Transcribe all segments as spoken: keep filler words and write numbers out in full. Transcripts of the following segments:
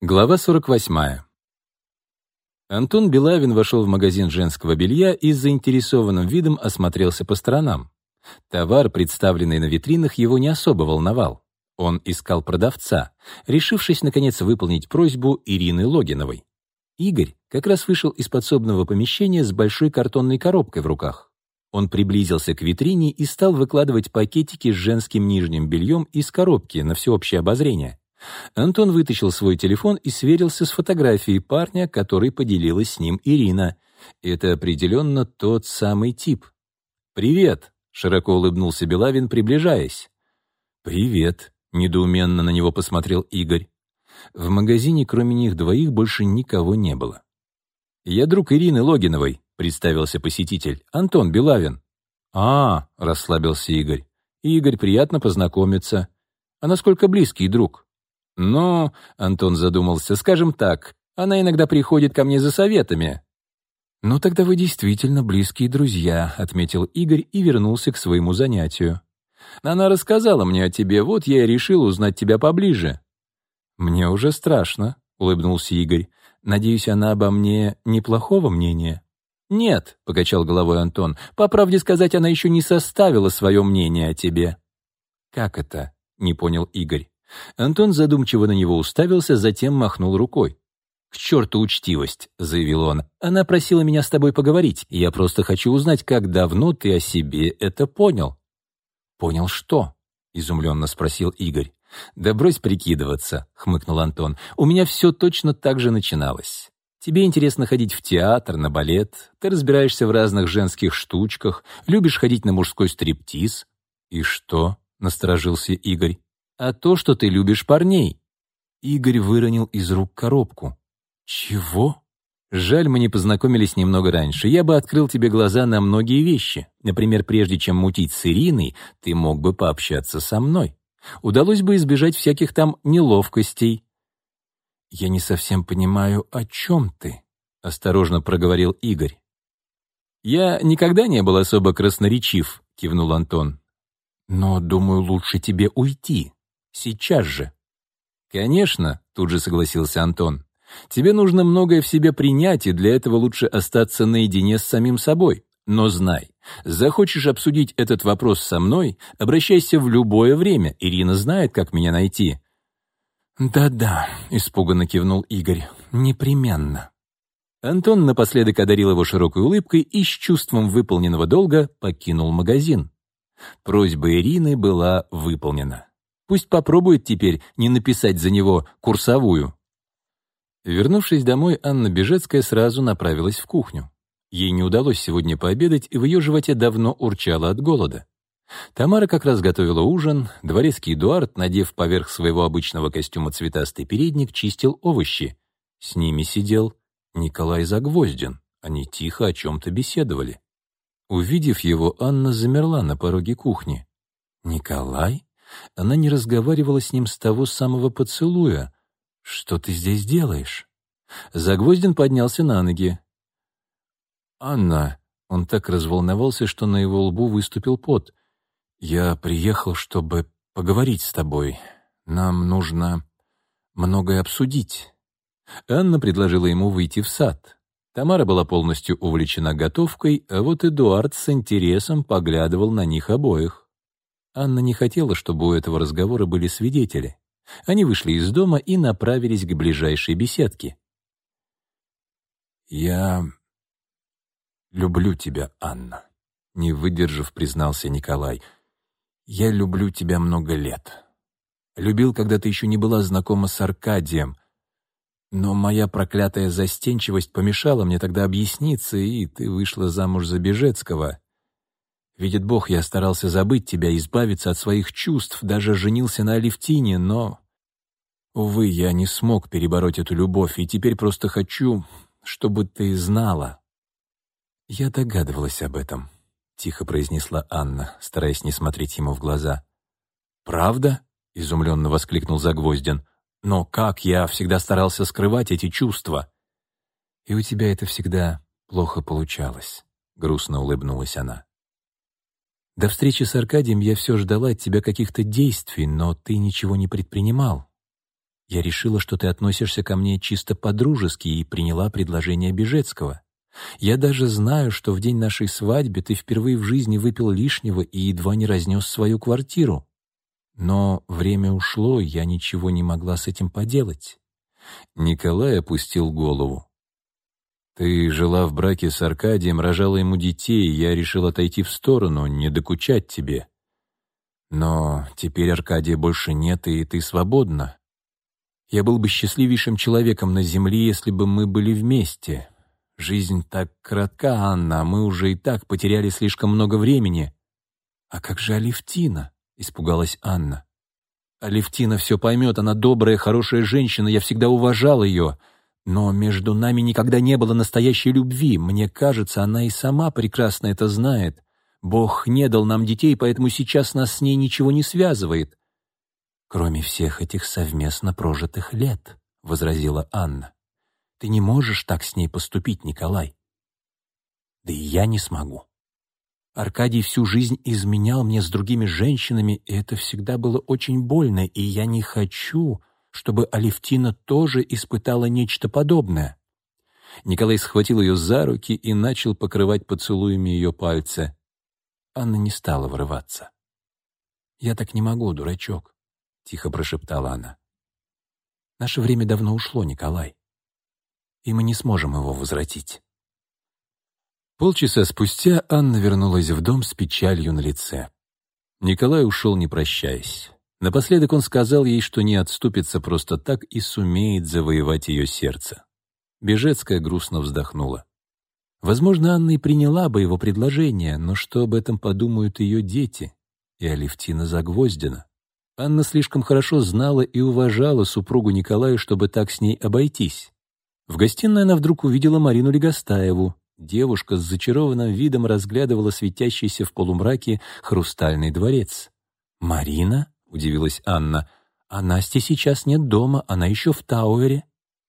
Глава сорок восьмая. Антон Белавин вошел в магазин женского белья и с заинтересованным видом осмотрелся по сторонам. Товар, представленный на витринах, его не особо волновал. Он искал продавца, решившись, наконец, выполнить просьбу Ирины Логиновой. Игорь как раз вышел из подсобного помещения с большой картонной коробкой в руках. Он приблизился к витрине и стал выкладывать пакетики с женским нижним бельем из коробки на всеобщее обозрение. Антон вытащил свой телефон и сверился с фотографией парня, который поделилась с ним Ирина. Это определенно тот самый тип. «Привет!» — широко улыбнулся Белавин, приближаясь. «Привет!» — недоуменно на него посмотрел Игорь. В магазине, кроме них двоих, больше никого не было. «Я друг Ирины Логиновой», — представился посетитель. «Антон Белавин». «А, — расслабился Игорь. Игорь, приятно познакомиться. А насколько близкий друг?» «Ну, — Антон задумался, — скажем так, она иногда приходит ко мне за советами». «Ну, тогда вы действительно близкие друзья», — отметил Игорь и вернулся к своему занятию. «Она рассказала мне о тебе, вот я и решил узнать тебя поближе». «Мне уже страшно», — улыбнулся Игорь. «Надеюсь, она обо мне неплохого мнения?» «Нет», — покачал головой Антон, — «по правде сказать, она еще не составила свое мнение о тебе». «Как это?» — не понял Игорь. Антон задумчиво на него уставился, затем махнул рукой. «К черту учтивость», — заявил он. «Она просила меня с тобой поговорить. Я просто хочу узнать, как давно ты о себе это понял». «Понял что?» — изумленно спросил Игорь. «Да брось прикидываться», — хмыкнул Антон. «У меня все точно так же начиналось. Тебе интересно ходить в театр, на балет, ты разбираешься в разных женских штучках, любишь ходить на мужской стриптиз». «И что?» — насторожился Игорь. «А то, что ты любишь парней». Игорь выронил из рук коробку. «Чего?» «Жаль, мы не познакомились немного раньше. Я бы открыл тебе глаза на многие вещи. Например, прежде чем мутить с Ириной, ты мог бы пообщаться со мной. Удалось бы избежать всяких там неловкостей». «Я не совсем понимаю, о чем ты?» — осторожно проговорил Игорь. «Я никогда не был особо красноречив», — кивнул Антон. «Но, думаю, лучше тебе уйти. Сейчас же». «Конечно», — тут же согласился Антон. «Тебе нужно многое в себе принять, и для этого лучше остаться наедине с самим собой. Но знай, захочешь обсудить этот вопрос со мной, обращайся в любое время. Ирина знает, как меня найти». «Да-да», — испуганно кивнул Игорь, — «непременно». Антон напоследок одарил его широкой улыбкой и с чувством выполненного долга покинул магазин. Просьба Ирины была выполнена. Пусть попробует теперь не написать за него курсовую. Вернувшись домой, Анна Бежецкая сразу направилась в кухню. Ей не удалось сегодня пообедать, и в ее животе давно урчало от голода. Тамара как раз готовила ужин, дворецкий Эдуард, надев поверх своего обычного костюма цветастый передник, чистил овощи. С ними сидел Николай Загвоздин. Они тихо о чем-то беседовали. Увидев его, Анна замерла на пороге кухни. «Николай?» Она не разговаривала с ним с того самого поцелуя. «Что ты здесь делаешь?» Загвоздин поднялся на ноги. «Анна...» Он так разволновался, что на его лбу выступил пот. «Я приехал, чтобы поговорить с тобой. Нам нужно многое обсудить». Анна предложила ему выйти в сад. Тамара была полностью увлечена готовкой, а вот Эдуард с интересом поглядывал на них обоих. Анна не хотела, чтобы у этого разговора были свидетели. Они вышли из дома и направились к ближайшей беседке. «Я люблю тебя, Анна», — не выдержав, признался Николай. «Я люблю тебя много лет. Любил, когда ты еще не была знакома с Аркадием. Но моя проклятая застенчивость помешала мне тогда объясниться, и ты вышла замуж за Бежецкого. Видит Бог, я старался забыть тебя, избавиться от своих чувств, даже женился на Алевтине, но... Увы, я не смог перебороть эту любовь, и теперь просто хочу, чтобы ты знала». «Я догадывалась об этом», — тихо произнесла Анна, стараясь не смотреть ему в глаза. «Правда?» — изумленно воскликнул Загвоздин. «Но как я всегда старался скрывать эти чувства?» «И у тебя это всегда плохо получалось», — грустно улыбнулась она. «До встречи с Аркадием я все ждала от тебя каких-то действий, но ты ничего не предпринимал. Я решила, что ты относишься ко мне чисто по-дружески и приняла предложение Бежецкого. Я даже знаю, что в день нашей свадьбы ты впервые в жизни выпил лишнего и едва не разнес свою квартиру. Но время ушло, и я ничего не могла с этим поделать». Николай опустил голову. «Ты жила в браке с Аркадием, рожала ему детей, я решил отойти в сторону, не докучать тебе. Но теперь Аркадия больше нет, и ты свободна. Я был бы счастливейшим человеком на земле, если бы мы были вместе. Жизнь так коротка, Анна, а мы уже и так потеряли слишком много времени». «А как же Алевтина?» — испугалась Анна. «Алевтина все поймет, она добрая, хорошая женщина, я всегда уважал ее. Но между нами никогда не было настоящей любви. Мне кажется, она и сама прекрасно это знает. Бог не дал нам детей, поэтому сейчас нас с ней ничего не связывает». «Кроме всех этих совместно прожитых лет», — возразила Анна. «Ты не можешь так с ней поступить, Николай». «Да и я не смогу. Аркадий всю жизнь изменял мне с другими женщинами, и это всегда было очень больно, и я не хочу, чтобы Алевтина тоже испытала нечто подобное». Николай схватил ее за руки и начал покрывать поцелуями ее пальцы. Анна не стала вырываться. «Я так не могу, дурачок», — тихо прошептала она. «Наше время давно ушло, Николай, и мы не сможем его возвратить». Полчаса спустя Анна вернулась в дом с печалью на лице. Николай ушел, не прощаясь. Напоследок он сказал ей, что не отступится просто так и сумеет завоевать ее сердце. Бежецкая грустно вздохнула. Возможно, Анна и приняла бы его предложение, но что об этом подумают ее дети? И Алевтина Загвоздина. Анна слишком хорошо знала и уважала супругу Николая, чтобы так с ней обойтись. В гостиной она вдруг увидела Марину Легостаеву. Девушка с зачарованным видом разглядывала светящийся в полумраке хрустальный дворец. «Марина?» — удивилась Анна. «А Насти сейчас нет дома, она еще в Тауэре».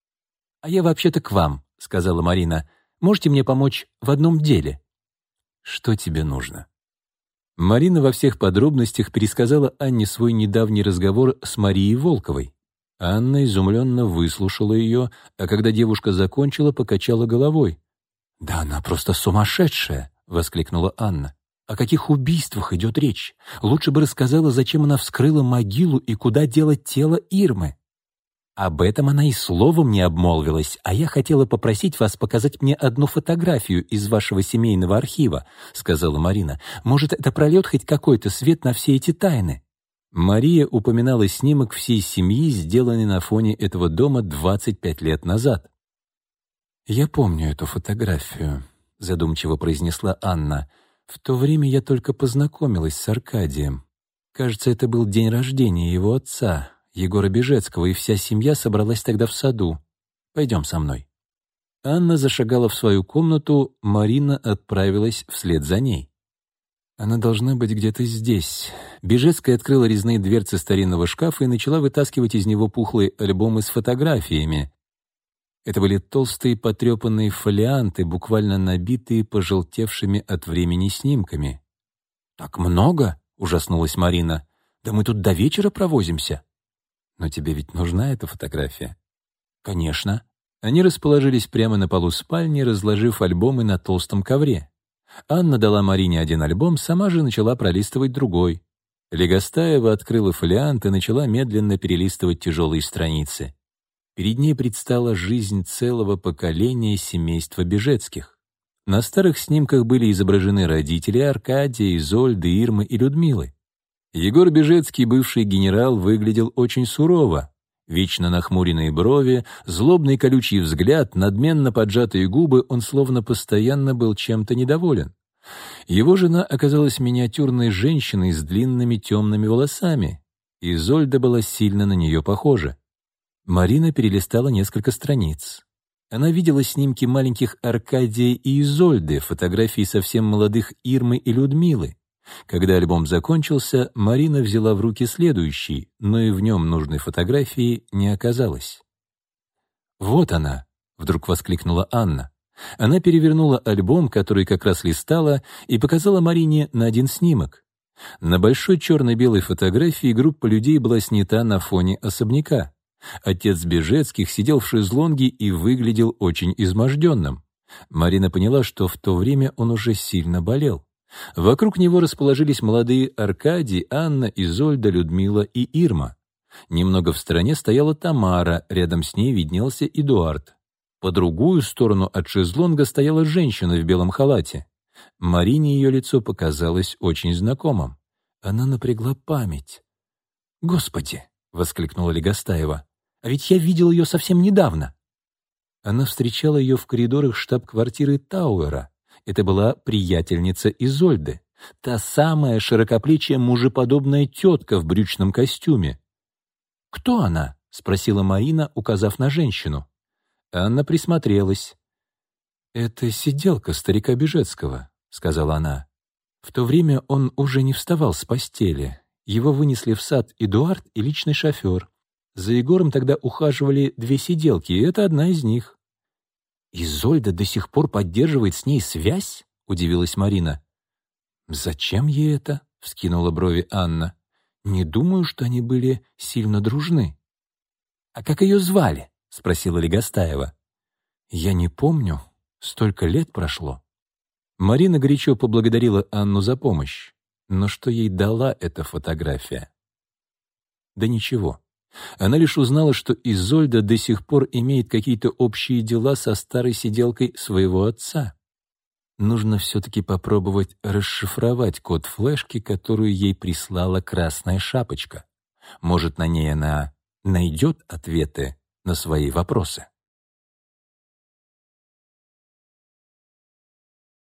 «А я вообще-то к вам», — сказала Марина. «Можете мне помочь в одном деле?» «Что тебе нужно?» Марина во всех подробностях пересказала Анне свой недавний разговор с Марией Волковой. Анна изумленно выслушала ее, а когда девушка закончила, покачала головой. «Да она просто сумасшедшая!» — воскликнула Анна. «О каких убийствах идет речь? Лучше бы рассказала, зачем она вскрыла могилу и куда дело тело Ирмы». «Об этом она и словом не обмолвилась, а я хотела попросить вас показать мне одну фотографию из вашего семейного архива», — сказала Марина. «Может, это прольет хоть какой-то свет на все эти тайны?» Мария упоминала снимок всей семьи, сделанный на фоне этого дома двадцать пять лет назад. «Я помню эту фотографию», — задумчиво произнесла Анна. «В то время я только познакомилась с Аркадием. Кажется, это был день рождения его отца, Егора Бежецкого, и вся семья собралась тогда в саду. Пойдем со мной». Анна зашагала в свою комнату, Марина отправилась вслед за ней. «Она должна быть где-то здесь». Бежецкая открыла резные дверцы старинного шкафа и начала вытаскивать из него пухлые альбомы с фотографиями. Это были толстые потрепанные фолианты, буквально набитые пожелтевшими от времени снимками. «Так много?» — ужаснулась Марина. «Да мы тут до вечера провозимся». «Но тебе ведь нужна эта фотография?» «Конечно». Они расположились прямо на полу спальни, разложив альбомы на толстом ковре. Анна дала Марине один альбом, сама же начала пролистывать другой. Легостаева открыла фолиант и начала медленно перелистывать тяжелые страницы. Перед ней предстала жизнь целого поколения семейства Бежецких. На старых снимках были изображены родители Аркадия, Изольды, Ирмы и Людмилы. Егор Бежецкий, бывший генерал, выглядел очень сурово. Вечно нахмуренные брови, злобный колючий взгляд, надменно поджатые губы, он словно постоянно был чем-то недоволен. Его жена оказалась миниатюрной женщиной с длинными темными волосами. Изольда была сильно на нее похожа. Марина перелистала несколько страниц. Она видела снимки маленьких Аркадия и Изольды, фотографии совсем молодых Ирмы и Людмилы. Когда альбом закончился, Марина взяла в руки следующий, но и в нем нужной фотографии не оказалось. «Вот она!» — вдруг воскликнула Анна. Она перевернула альбом, который как раз листала, и показала Марине на один снимок. На большой черно-белой фотографии группа людей была снята на фоне особняка. Отец Бежецких сидел в шезлонге и выглядел очень изможденным. Марина поняла, что в то время он уже сильно болел. Вокруг него расположились молодые Аркадий, Анна, Изольда, Людмила и Ирма. Немного в стороне стояла Тамара, рядом с ней виднелся Эдуард. По другую сторону от шезлонга стояла женщина в белом халате. Марине ее лицо показалось очень знакомым. Она напрягла память. «Господи!» — воскликнула Легостаева. «А ведь я видел ее совсем недавно». Она встречала ее в коридорах штаб-квартиры Тауэра. Это была приятельница Изольды, та самая широкоплечья мужеподобная тетка в брючном костюме. «Кто она?» — спросила Марина, указав на женщину. Анна присмотрелась. «Это сиделка старика Бежецкого», — сказала она. В то время он уже не вставал с постели. Его вынесли в сад Эдуард и личный шофер. За Егором тогда ухаживали две сиделки, и это одна из них. «Изольда до сих пор поддерживает с ней связь?» — удивилась Марина. «Зачем ей это?» — вскинула брови Анна. «Не думаю, что они были сильно дружны». «А как ее звали?» — спросила Легостаева. «Я не помню. Столько лет прошло». Марина горячо поблагодарила Анну за помощь. Но что ей дала эта фотография? Да ничего. Она лишь узнала, что Изольда до сих пор имеет какие-то общие дела со старой сиделкой своего отца. Нужно все-таки попробовать расшифровать код флешки, которую ей прислала Красная Шапочка. Может, на ней она найдет ответы на свои вопросы.